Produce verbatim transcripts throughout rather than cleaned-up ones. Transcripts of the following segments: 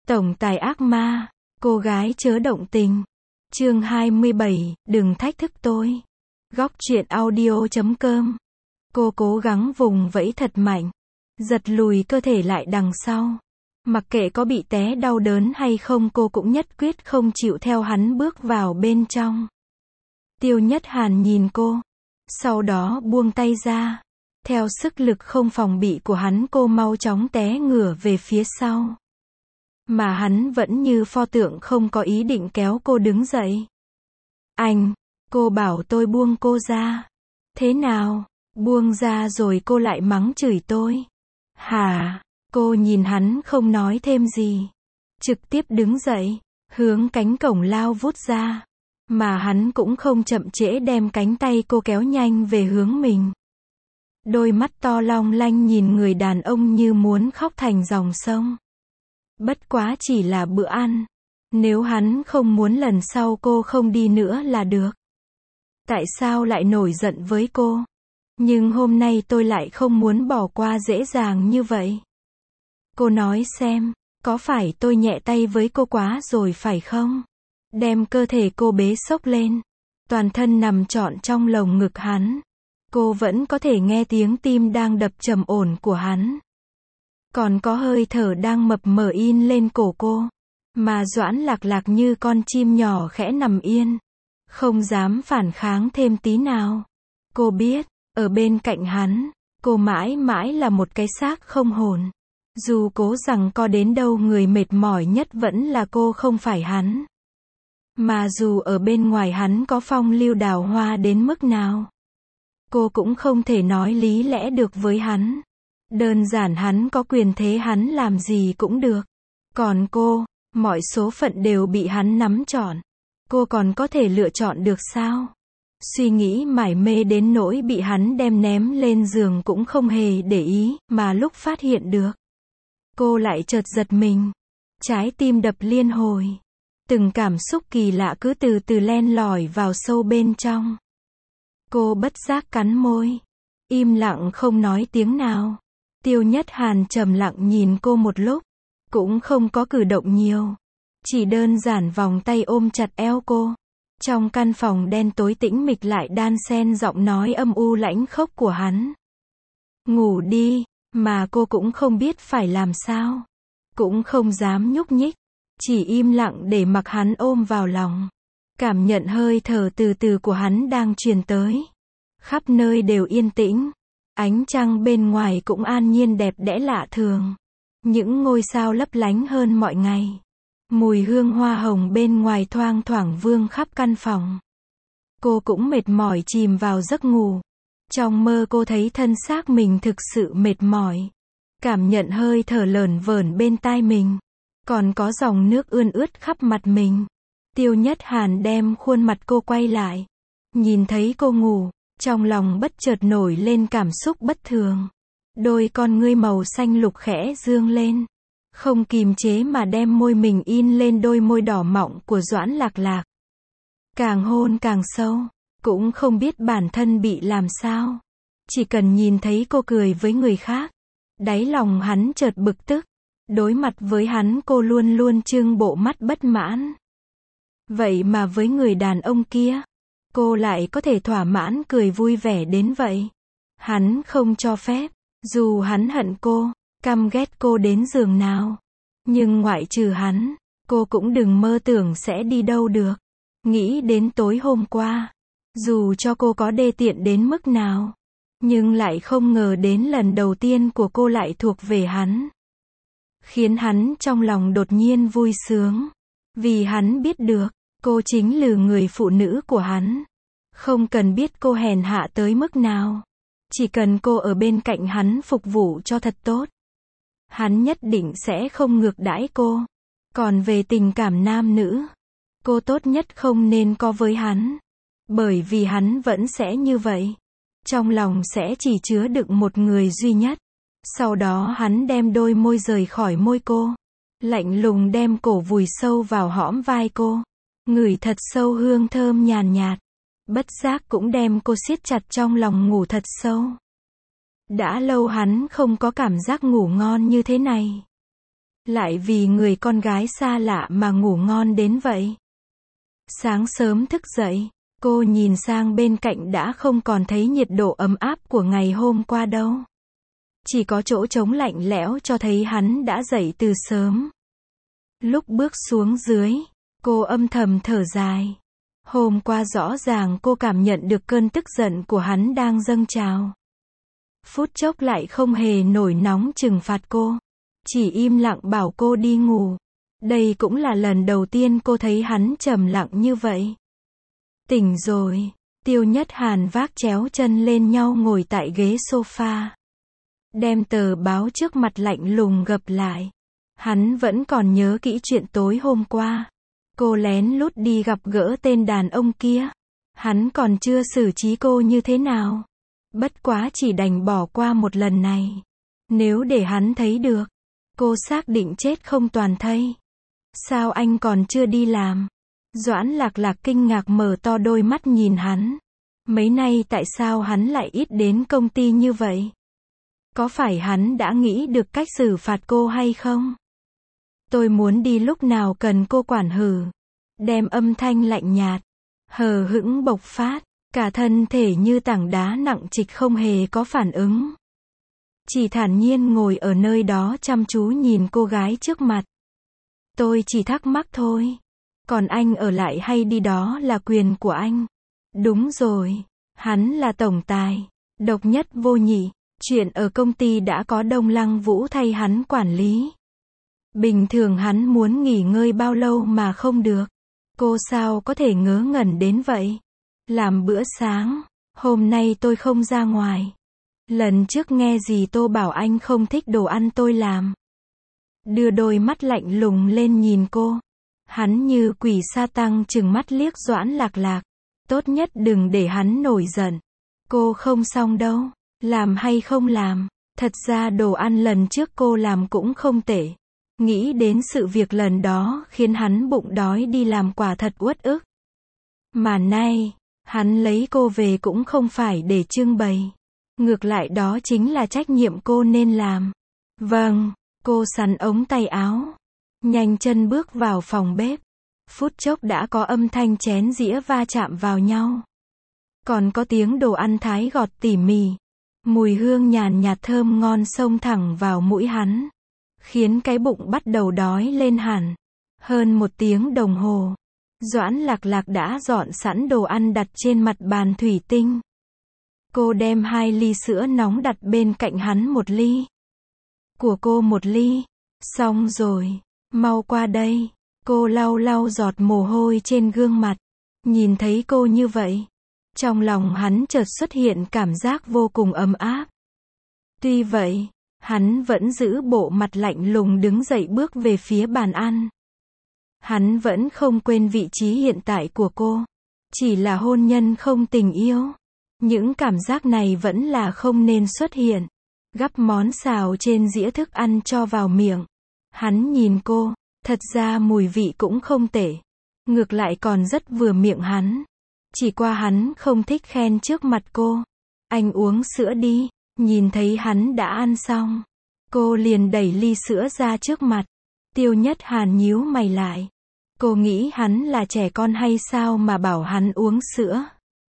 Tổng tài ác ma, cô gái chớ động tình. Chương hai mươi bảy, đừng thách thức tôi. Góc truyện audio chấm com. Cô cố gắng vùng vẫy thật mạnh, giật lùi cơ thể lại đằng sau. Mặc kệ có bị té đau đớn hay không, cô cũng nhất quyết không chịu theo hắn bước vào bên trong. Tiêu Nhất Hàn nhìn cô, sau đó buông tay ra. Theo sức lực không phòng bị của hắn, cô mau chóng té ngửa về phía sau. Mà hắn vẫn như pho tượng không có ý định kéo cô đứng dậy. Anh, cô bảo tôi buông cô ra. Thế nào, buông ra rồi cô lại mắng chửi tôi. Hả? Cô nhìn hắn không nói thêm gì. Trực tiếp đứng dậy, hướng cánh cổng lao vút ra. Mà hắn cũng không chậm trễ, đem cánh tay cô kéo nhanh về hướng mình. Đôi mắt to long lanh nhìn người đàn ông như muốn khóc thành dòng sông. Bất quá chỉ là bữa ăn. Nếu hắn không muốn, lần sau cô không đi nữa là được. Tại sao lại nổi giận với cô? Nhưng hôm nay tôi lại không muốn bỏ qua dễ dàng như vậy. Cô nói xem, có phải tôi nhẹ tay với cô quá rồi phải không? Đem cơ thể cô bế xốc lên, toàn thân nằm trọn trong lồng ngực hắn. Cô vẫn có thể nghe tiếng tim đang đập trầm ổn của hắn. Còn có hơi thở đang mập mờ in lên cổ cô. Mà Doãn Lạc Lạc như con chim nhỏ khẽ nằm yên, không dám phản kháng thêm tí nào. Cô biết, ở bên cạnh hắn, cô mãi mãi là một cái xác không hồn. Dù cố rằng co đến đâu, người mệt mỏi nhất vẫn là cô, không phải hắn. Mà dù ở bên ngoài hắn có phong lưu đào hoa đến mức nào, cô cũng không thể nói lý lẽ được với hắn. Đơn giản hắn có quyền thế, hắn làm gì cũng được. Còn cô, mọi số phận đều bị hắn nắm trọn. Cô còn có thể lựa chọn được sao? Suy nghĩ mải mê đến nỗi bị hắn đem ném lên giường cũng không hề để ý, mà lúc phát hiện được, cô lại chợt giật mình. Trái tim đập liên hồi. Từng cảm xúc kỳ lạ cứ từ từ len lỏi vào sâu bên trong. Cô bất giác cắn môi, im lặng không nói tiếng nào. Tiêu Nhất Hàn trầm lặng nhìn cô một lúc, cũng không có cử động nhiều, chỉ đơn giản vòng tay ôm chặt eo cô. Trong căn phòng đen tối tĩnh mịch lại đan xen giọng nói âm u lãnh khốc của hắn. Ngủ đi, mà cô cũng không biết phải làm sao, cũng không dám nhúc nhích, chỉ im lặng để mặc hắn ôm vào lòng. Cảm nhận hơi thở từ từ của hắn đang truyền tới. Khắp nơi đều yên tĩnh. Ánh trăng bên ngoài cũng an nhiên đẹp đẽ lạ thường. Những ngôi sao lấp lánh hơn mọi ngày. Mùi hương hoa hồng bên ngoài thoang thoảng vương khắp căn phòng. Cô cũng mệt mỏi chìm vào giấc ngủ. Trong mơ cô thấy thân xác mình thực sự mệt mỏi. Cảm nhận hơi thở lởn vởn bên tai mình. Còn có dòng nước ươn ướt khắp mặt mình. Tiêu Nhất Hàn đem khuôn mặt cô quay lại. Nhìn thấy cô ngủ, trong lòng bất chợt nổi lên cảm xúc bất thường. Đôi con ngươi màu xanh lục khẽ dương lên. Không kìm chế mà đem môi mình in lên đôi môi đỏ mọng của Doãn Lạc Lạc. Càng hôn càng sâu, cũng không biết bản thân bị làm sao. Chỉ cần nhìn thấy cô cười với người khác, đáy lòng hắn chợt bực tức. Đối mặt với hắn cô luôn luôn trưng bộ mắt bất mãn. Vậy mà với người đàn ông kia, cô lại có thể thỏa mãn cười vui vẻ đến vậy. Hắn không cho phép, dù hắn hận cô, căm ghét cô đến giường nào. Nhưng ngoại trừ hắn, cô cũng đừng mơ tưởng sẽ đi đâu được. Nghĩ đến tối hôm qua, dù cho cô có đê tiện đến mức nào, nhưng lại không ngờ đến lần đầu tiên của cô lại thuộc về hắn. Khiến hắn trong lòng đột nhiên vui sướng. Vì hắn biết được, cô chính là người phụ nữ của hắn. Không cần biết cô hèn hạ tới mức nào. Chỉ cần cô ở bên cạnh hắn phục vụ cho thật tốt, hắn nhất định sẽ không ngược đãi cô. Còn về tình cảm nam nữ, cô tốt nhất không nên có với hắn. Bởi vì hắn vẫn sẽ như vậy. Trong lòng sẽ chỉ chứa đựng một người duy nhất. Sau đó hắn đem đôi môi rời khỏi môi cô. Lạnh lùng đem cổ vùi sâu vào hõm vai cô. Ngửi thật sâu hương thơm nhàn nhạt. Bất giác cũng đem cô siết chặt trong lòng ngủ thật sâu. Đã lâu hắn không có cảm giác ngủ ngon như thế này. lại vì người con gái xa lạ mà ngủ ngon đến vậy. Sáng sớm thức dậy, cô nhìn sang bên cạnh đã không còn thấy nhiệt độ ấm áp của ngày hôm qua đâu. Chỉ có chỗ trống lạnh lẽo cho thấy hắn đã dậy từ sớm. Lúc bước xuống dưới, cô âm thầm thở dài. Hôm qua rõ ràng cô cảm nhận được cơn tức giận của hắn đang dâng trào. Phút chốc lại không hề nổi nóng trừng phạt cô. Chỉ im lặng bảo cô đi ngủ. Đây cũng là lần đầu tiên cô thấy hắn trầm lặng như vậy. Tỉnh rồi, Tiêu Nhất Hàn vác chéo chân lên nhau ngồi tại ghế sofa. Đem tờ báo trước mặt lạnh lùng gập lại. Hắn vẫn còn nhớ kỹ chuyện tối hôm qua. Cô lén lút đi gặp gỡ tên đàn ông kia. Hắn còn chưa xử trí cô như thế nào. Bất quá chỉ đành bỏ qua một lần này. Nếu để hắn thấy được, cô xác định chết không toàn thây. Sao anh còn chưa đi làm? Doãn Lạc Lạc kinh ngạc mở to đôi mắt nhìn hắn. Mấy nay tại sao hắn lại ít đến công ty như vậy? Có phải hắn đã nghĩ được cách xử phạt cô hay không? Tôi muốn đi lúc nào cần cô quản hử. Đem âm thanh lạnh nhạt, hờ hững bộc phát, cả thân thể như tảng đá nặng trịch không hề có phản ứng. Chỉ thản nhiên ngồi ở nơi đó chăm chú nhìn cô gái trước mặt. Tôi chỉ thắc mắc thôi. Còn anh ở lại hay đi đó là quyền của anh. Đúng rồi, hắn là tổng tài, độc nhất vô nhị. Chuyện ở công ty đã có Đông Lăng Vũ thay hắn quản lý. Bình thường hắn muốn nghỉ ngơi bao lâu mà không được. Cô sao có thể ngớ ngẩn đến vậy? Làm bữa sáng, hôm nay tôi không ra ngoài. Lần trước nghe dì Tô bảo anh không thích đồ ăn tôi làm. Đưa đôi mắt lạnh lùng lên nhìn cô. Hắn như quỷ sa tăng trừng mắt liếc Doãn Lạc Lạc. Tốt nhất đừng để hắn nổi giận. Cô không xong đâu. Làm hay không làm. Thật ra đồ ăn lần trước cô làm cũng không tệ. Nghĩ đến sự việc lần đó khiến hắn bụng đói đi làm quả thật uất ức. Mà nay, hắn lấy cô về cũng không phải để trưng bày. Ngược lại đó chính là trách nhiệm cô nên làm. Vâng, cô sắn ống tay áo. Nhanh chân bước vào phòng bếp. Phút chốc đã có âm thanh chén dĩa va chạm vào nhau. Còn có tiếng đồ ăn thái gọt tỉ mỉ. Mùi hương nhàn nhạt thơm ngon xông thẳng vào mũi hắn. Khiến cái bụng bắt đầu đói lên hẳn. Hơn một tiếng đồng hồ. Doãn Lạc Lạc đã dọn sẵn đồ ăn đặt trên mặt bàn thủy tinh. Cô đem hai ly sữa nóng đặt bên cạnh hắn một ly. Của cô một ly. Xong rồi. Mau qua đây. Cô lau lau giọt mồ hôi trên gương mặt. Nhìn thấy cô như vậy. Trong lòng hắn chợt xuất hiện cảm giác vô cùng ấm áp. Tuy vậy, hắn vẫn giữ bộ mặt lạnh lùng đứng dậy bước về phía bàn ăn. Hắn vẫn không quên vị trí hiện tại của cô. Chỉ là hôn nhân không tình yêu. Những cảm giác này vẫn là không nên xuất hiện. Gắp món xào trên dĩa thức ăn cho vào miệng. Hắn nhìn cô, thật ra mùi vị cũng không tệ. Ngược lại còn rất vừa miệng hắn. Chỉ qua hắn không thích khen trước mặt cô. Anh uống sữa đi. Nhìn thấy hắn đã ăn xong. Cô liền đẩy ly sữa ra trước mặt. Tiêu Nhất Hàn nhíu mày lại. Cô nghĩ hắn là trẻ con hay sao mà bảo hắn uống sữa?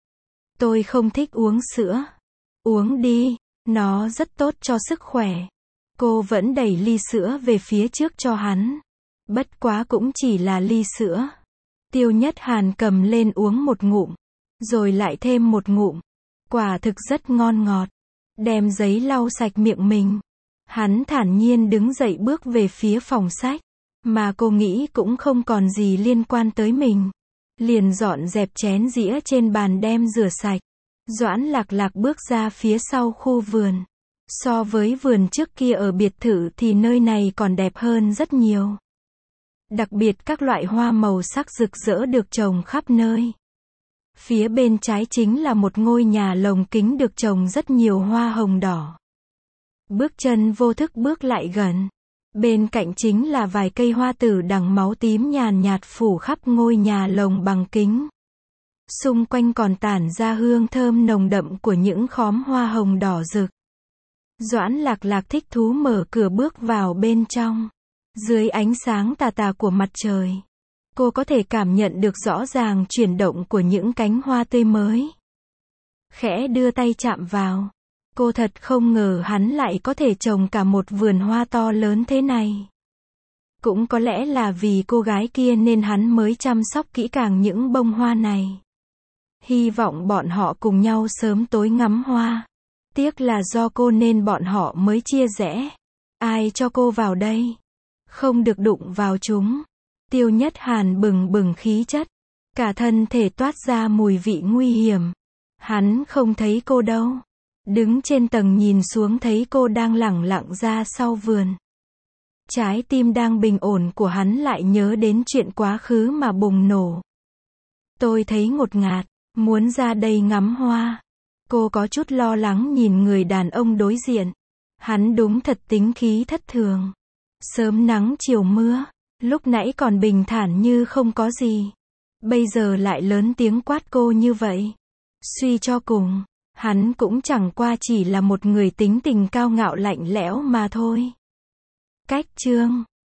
Tôi không thích uống sữa. Uống đi, nó rất tốt cho sức khỏe. Cô vẫn đẩy ly sữa về phía trước cho hắn. Bất quá cũng chỉ là ly sữa. Tiêu Nhất Hàn cầm lên uống một ngụm. Rồi lại thêm một ngụm. Quả thực rất ngon ngọt. Đem giấy lau sạch miệng mình. Hắn thản nhiên đứng dậy bước về phía phòng sách. Mà cô nghĩ cũng không còn gì liên quan tới mình. Liền dọn dẹp chén dĩa trên bàn đem rửa sạch. Doãn Lạc Lạc bước ra phía sau khu vườn. So với vườn trước kia ở biệt thự thì nơi này còn đẹp hơn rất nhiều. Đặc biệt các loại hoa màu sắc rực rỡ được trồng khắp nơi. Phía bên trái chính là một ngôi nhà lồng kính được trồng rất nhiều hoa hồng đỏ. Bước chân vô thức bước lại gần. Bên cạnh chính là vài cây hoa tử đằng máu tím nhàn nhạt phủ khắp ngôi nhà lồng bằng kính. Xung quanh còn tản ra hương thơm nồng đậm của những khóm hoa hồng đỏ rực. Doãn Lạc Lạc thích thú mở cửa bước vào bên trong. Dưới ánh sáng tà tà của mặt trời, cô có thể cảm nhận được rõ ràng chuyển động của những cánh hoa tươi mới. Khẽ đưa tay chạm vào. Cô thật không ngờ hắn lại có thể trồng cả một vườn hoa to lớn thế này. Cũng có lẽ là vì cô gái kia nên hắn mới chăm sóc kỹ càng những bông hoa này. Hy vọng bọn họ cùng nhau sớm tối ngắm hoa. Tiếc là do cô nên bọn họ mới chia rẽ. Ai cho cô vào đây? Không được đụng vào chúng. Tiêu Nhất Hàn bừng bừng khí chất. Cả thân thể toát ra mùi vị nguy hiểm. Hắn không thấy cô đâu. Đứng trên tầng nhìn xuống thấy cô đang lẳng lặng ra sau vườn. Trái tim đang bình ổn của hắn lại nhớ đến chuyện quá khứ mà bùng nổ. Tôi thấy ngột ngạt, muốn ra đây ngắm hoa. Cô có chút lo lắng nhìn người đàn ông đối diện. Hắn đúng thật tính khí thất thường. Sớm nắng chiều mưa, lúc nãy còn bình thản như không có gì. Bây giờ lại lớn tiếng quát cô như vậy. Suy cho cùng, hắn cũng chẳng qua chỉ là một người tính tình cao ngạo lạnh lẽo mà thôi. Cách chương